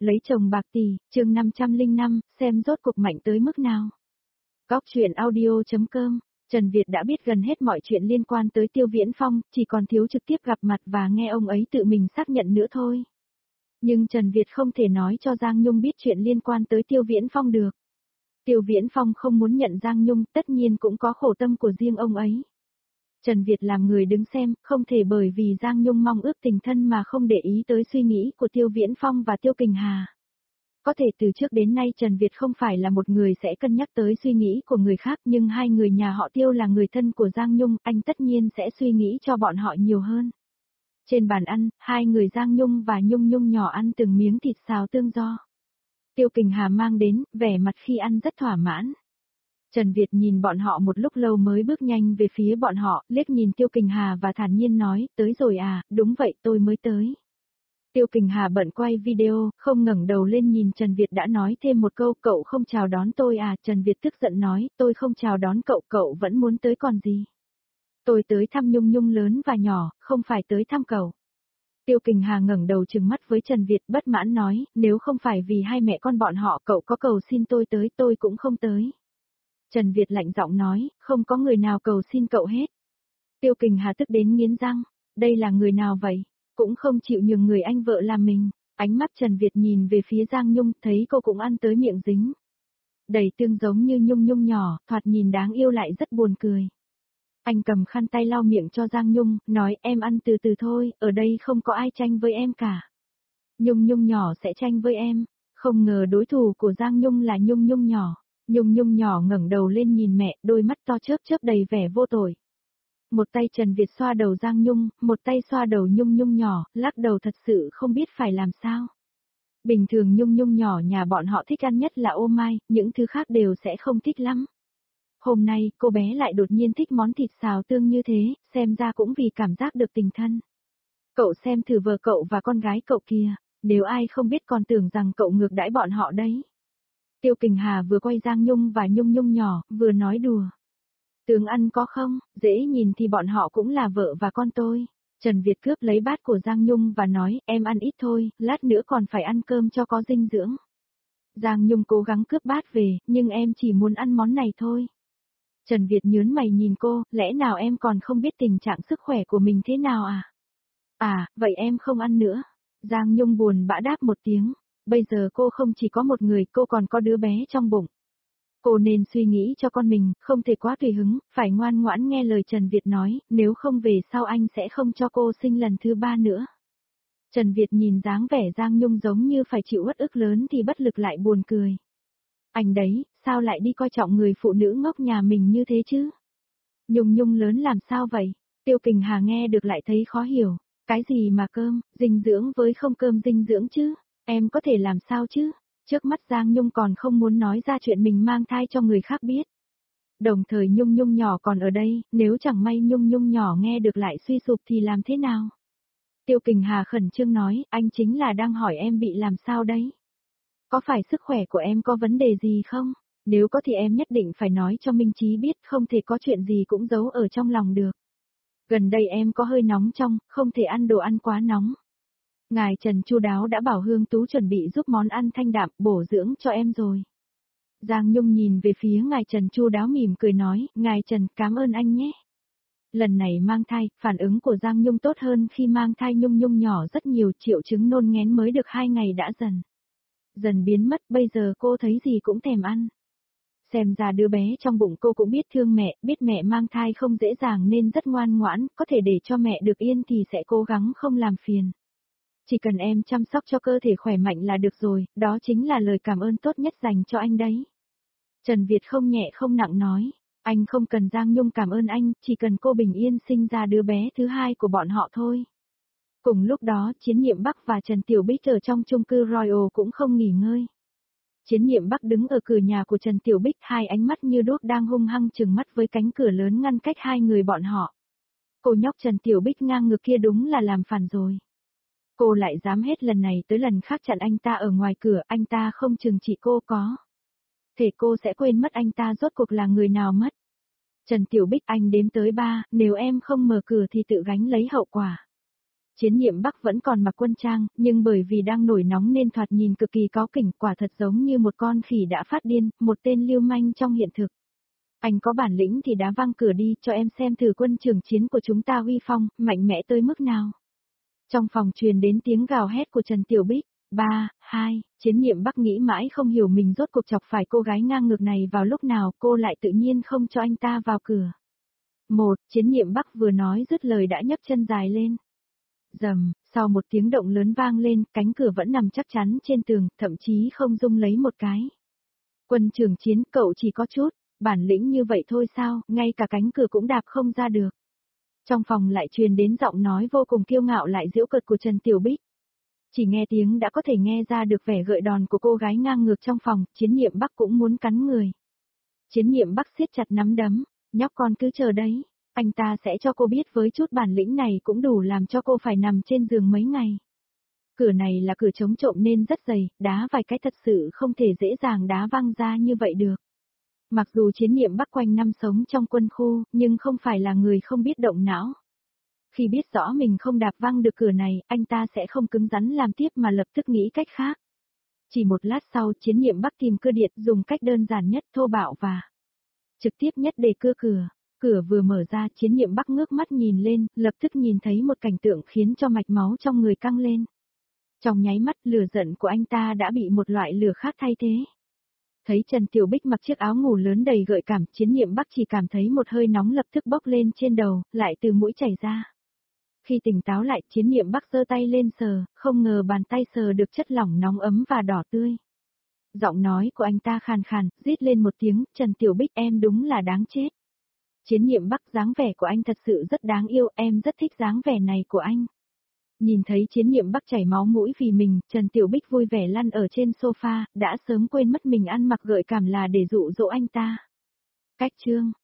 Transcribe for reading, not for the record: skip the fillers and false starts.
Lấy chồng bạc tỷ, chương 505, xem rốt cuộc mạnh tới mức nào. Góc truyện audio.com, Trần Việt đã biết gần hết mọi chuyện liên quan tới Tiêu Viễn Phong, chỉ còn thiếu trực tiếp gặp mặt và nghe ông ấy tự mình xác nhận nữa thôi. Nhưng Trần Việt không thể nói cho Giang Nhung biết chuyện liên quan tới Tiêu Viễn Phong được. Tiêu Viễn Phong không muốn nhận Giang Nhung, tất nhiên cũng có khổ tâm của riêng ông ấy. Trần Việt làm người đứng xem, không thể bởi vì Giang Nhung mong ước tình thân mà không để ý tới suy nghĩ của Tiêu Viễn Phong và Tiêu Kình Hà. Có thể từ trước đến nay Trần Việt không phải là một người sẽ cân nhắc tới suy nghĩ của người khác, nhưng hai người nhà họ Tiêu là người thân của Giang Nhung, anh tất nhiên sẽ suy nghĩ cho bọn họ nhiều hơn. Trên bàn ăn, hai người Giang Nhung và Nhung Nhung nhỏ ăn từng miếng thịt xào tương giò. Tiêu Kình Hà mang đến, vẻ mặt khi ăn rất thỏa mãn. Trần Việt nhìn bọn họ một lúc lâu mới bước nhanh về phía bọn họ, liếc nhìn Tiêu Kình Hà và thản nhiên nói, tới rồi à, đúng vậy tôi mới tới. Tiêu Kình Hà bận quay video, không ngẩng đầu lên nhìn Trần Việt đã nói thêm một câu, cậu không chào đón tôi à, Trần Việt tức giận nói, tôi không chào đón cậu, cậu vẫn muốn tới còn gì. Tôi tới thăm Nhung Nhung lớn và nhỏ, không phải tới thăm cậu. Tiêu Kình Hà ngẩng đầu trừng mắt với Trần Việt bất mãn nói, nếu không phải vì hai mẹ con bọn họ cậu có cầu xin tôi tới tôi cũng không tới. Trần Việt lạnh giọng nói, không có người nào cầu xin cậu hết. Tiêu Kình Hà tức đến nghiến răng, đây là người nào vậy, cũng không chịu nhường người anh vợ làm mình. Ánh mắt Trần Việt nhìn về phía Giang Nhung, thấy cô cũng ăn tới miệng dính. Đầy tương giống như Nhung Nhung nhỏ, thoạt nhìn đáng yêu lại rất buồn cười. Anh cầm khăn tay lau miệng cho Giang Nhung, nói em ăn từ từ thôi, ở đây không có ai tranh với em cả. Nhung Nhung nhỏ sẽ tranh với em, không ngờ đối thủ của Giang Nhung là Nhung Nhung nhỏ. Nhung Nhung nhỏ ngẩng đầu lên nhìn mẹ, đôi mắt to chớp chớp đầy vẻ vô tội. Một tay Trần Việt xoa đầu Giang Nhung, một tay xoa đầu Nhung Nhung nhỏ, lắc đầu thật sự không biết phải làm sao. Bình thường Nhung Nhung nhỏ nhà bọn họ thích ăn nhất là ô mai, những thứ khác đều sẽ không thích lắm. Hôm nay, cô bé lại đột nhiên thích món thịt xào tương như thế, xem ra cũng vì cảm giác được tình thân. Cậu xem thử vợ cậu và con gái cậu kia, nếu ai không biết còn tưởng rằng cậu ngược đãi bọn họ đấy. Tiêu Kình Hà vừa quay Giang Nhung và Nhung Nhung nhỏ, vừa nói đùa. Tướng ăn có không, dễ nhìn thì bọn họ cũng là vợ và con tôi. Trần Việt cướp lấy bát của Giang Nhung và nói, em ăn ít thôi, lát nữa còn phải ăn cơm cho có dinh dưỡng. Giang Nhung cố gắng cướp bát về, nhưng em chỉ muốn ăn món này thôi. Trần Việt nhớn mày nhìn cô, lẽ nào em còn không biết tình trạng sức khỏe của mình thế nào à? À, vậy em không ăn nữa. Giang Nhung buồn bã đáp một tiếng. Bây giờ cô không chỉ có một người, cô còn có đứa bé trong bụng. Cô nên suy nghĩ cho con mình, không thể quá tùy hứng, phải ngoan ngoãn nghe lời Trần Việt nói, nếu không về sau anh sẽ không cho cô sinh lần thứ 3 nữa. Trần Việt nhìn dáng vẻ Giang Nhung giống như phải chịu uất ức lớn thì bất lực lại buồn cười. Anh đấy, sao lại đi coi trọng người phụ nữ ngốc nhà mình như thế chứ? Nhung Nhung lớn làm sao vậy? Tiêu Kình Hà nghe được lại thấy khó hiểu. Cái gì mà cơm, dinh dưỡng với không cơm dinh dưỡng chứ? Em có thể làm sao chứ? Trước mắt Giang Nhung còn không muốn nói ra chuyện mình mang thai cho người khác biết. Đồng thời Nhung Nhung nhỏ còn ở đây, nếu chẳng may Nhung Nhung nhỏ nghe được lại suy sụp thì làm thế nào? Tiêu Kình Hà khẩn trương nói, anh chính là đang hỏi em bị làm sao đấy? Có phải sức khỏe của em có vấn đề gì không? Nếu có thì em nhất định phải nói cho Minh Chí biết, không thể có chuyện gì cũng giấu ở trong lòng được. Gần đây em có hơi nóng trong, không thể ăn đồ ăn quá nóng. Ngài Trần chu đáo đã bảo Hương Tú chuẩn bị giúp món ăn thanh đạm, bổ dưỡng cho em rồi. Giang Nhung nhìn về phía ngài Trần chu đáo mỉm cười nói, ngài Trần cảm ơn anh nhé. Lần này mang thai, phản ứng của Giang Nhung tốt hơn khi mang thai Nhung Nhung nhỏ rất nhiều, triệu chứng nôn nghén mới được 2 ngày đã dần biến mất, bây giờ cô thấy gì cũng thèm ăn. Xem ra đứa bé trong bụng cô cũng biết thương mẹ, biết mẹ mang thai không dễ dàng nên rất ngoan ngoãn, có thể để cho mẹ được yên thì sẽ cố gắng không làm phiền. Chỉ cần em chăm sóc cho cơ thể khỏe mạnh là được rồi, đó chính là lời cảm ơn tốt nhất dành cho anh đấy. Trần Việt không nhẹ không nặng nói, anh không cần Giang Nhung cảm ơn anh, chỉ cần cô bình yên sinh ra đứa bé thứ 2 của bọn họ thôi. Cùng lúc đó, Chiến Nhiệm Bắc và Trần Tiểu Bích ở trong chung cư Royal cũng không nghỉ ngơi. Chiến Nhiệm Bắc đứng ở cửa nhà của Trần Tiểu Bích, hai ánh mắt như đuốc đang hung hăng trừng mắt với cánh cửa lớn ngăn cách hai người bọn họ. Cô nhóc Trần Tiểu Bích ngang ngược kia đúng là làm phản rồi. Cô lại dám hết lần này tới lần khác chặn anh ta ở ngoài cửa, anh ta không chừng trị cô có. Thể cô sẽ quên mất anh ta rốt cuộc là người nào mất. Trần Tiểu Bích anh đếm tới 3, nếu em không mở cửa thì tự gánh lấy hậu quả. Chiến nhiệm Bắc vẫn còn mặc quân trang, nhưng bởi vì đang nổi nóng nên thoạt nhìn cực kỳ cáu kỉnh, quả thật giống như một con khỉ đã phát điên, một tên lưu manh trong hiện thực. Anh có bản lĩnh thì đá văng cửa đi, cho em xem thử quân trường chiến của chúng ta uy phong, mạnh mẽ tới mức nào. Trong phòng truyền đến tiếng gào hét của Trần Tiểu Bích. 3, 2, chiến nhiệm Bắc nghĩ mãi không hiểu mình rốt cuộc chọc phải cô gái ngang ngược này vào lúc nào, cô lại tự nhiên không cho anh ta vào cửa. 1, chiến nhiệm Bắc vừa nói dứt lời đã nhấc chân dài lên. Rầm, sau một tiếng động lớn vang lên, cánh cửa vẫn nằm chắc chắn trên tường, thậm chí không rung lấy một cái. Quân trường chiến, cậu chỉ có chút bản lĩnh như vậy thôi sao, ngay cả cánh cửa cũng đạp không ra được. Trong phòng lại truyền đến giọng nói vô cùng kiêu ngạo lại giễu cợt của Trần Tiểu Bích. Chỉ nghe tiếng đã có thể nghe ra được vẻ gợi đòn của cô gái ngang ngược trong phòng, chiến nhiệm Bắc cũng muốn cắn người. Chiến nhiệm Bắc siết chặt nắm đấm, nhóc con cứ chờ đấy, anh ta sẽ cho cô biết với chút bản lĩnh này cũng đủ làm cho cô phải nằm trên giường mấy ngày. Cửa này là cửa chống trộm nên rất dày, đá vài cái thật sự không thể dễ dàng đá văng ra như vậy được. Mặc dù chiến nhiệm Bắc quanh năm sống trong quân khu, nhưng không phải là người không biết động não. Khi biết rõ mình không đạp văng được cửa này, anh ta sẽ không cứng rắn làm tiếp mà lập tức nghĩ cách khác. Chỉ một lát sau, chiến nhiệm Bắc tìm cơ điện dùng cách đơn giản nhất, thô bạo và trực tiếp nhất để cưa cửa. Cửa vừa mở ra, chiến nhiệm Bắc ngước mắt nhìn lên, lập tức nhìn thấy một cảnh tượng khiến cho mạch máu trong người căng lên. Trong nháy mắt, lửa giận của anh ta đã bị một loại lửa khác thay thế. Thấy Trần Tiểu Bích mặc chiếc áo ngủ lớn đầy gợi cảm, chiến nhiệm Bắc chỉ cảm thấy một hơi nóng lập tức bốc lên trên đầu, lại từ mũi chảy ra. Khi tỉnh táo lại, chiến nhiệm Bắc giơ tay lên sờ, không ngờ bàn tay sờ được chất lỏng nóng ấm và đỏ tươi. Giọng nói của anh ta khàn khàn, rít lên một tiếng, Trần Tiểu Bích em đúng là đáng chết. Chiến nhiệm Bắc dáng vẻ của anh thật sự rất đáng yêu, em rất thích dáng vẻ này của anh. Nhìn thấy chiến nhiệm Bắc chảy máu mũi vì mình, Trần Tiểu Bích vui vẻ lăn ở trên sofa, đã sớm quên mất mình ăn mặc gợi cảm là để dụ dỗ anh ta. Cách chương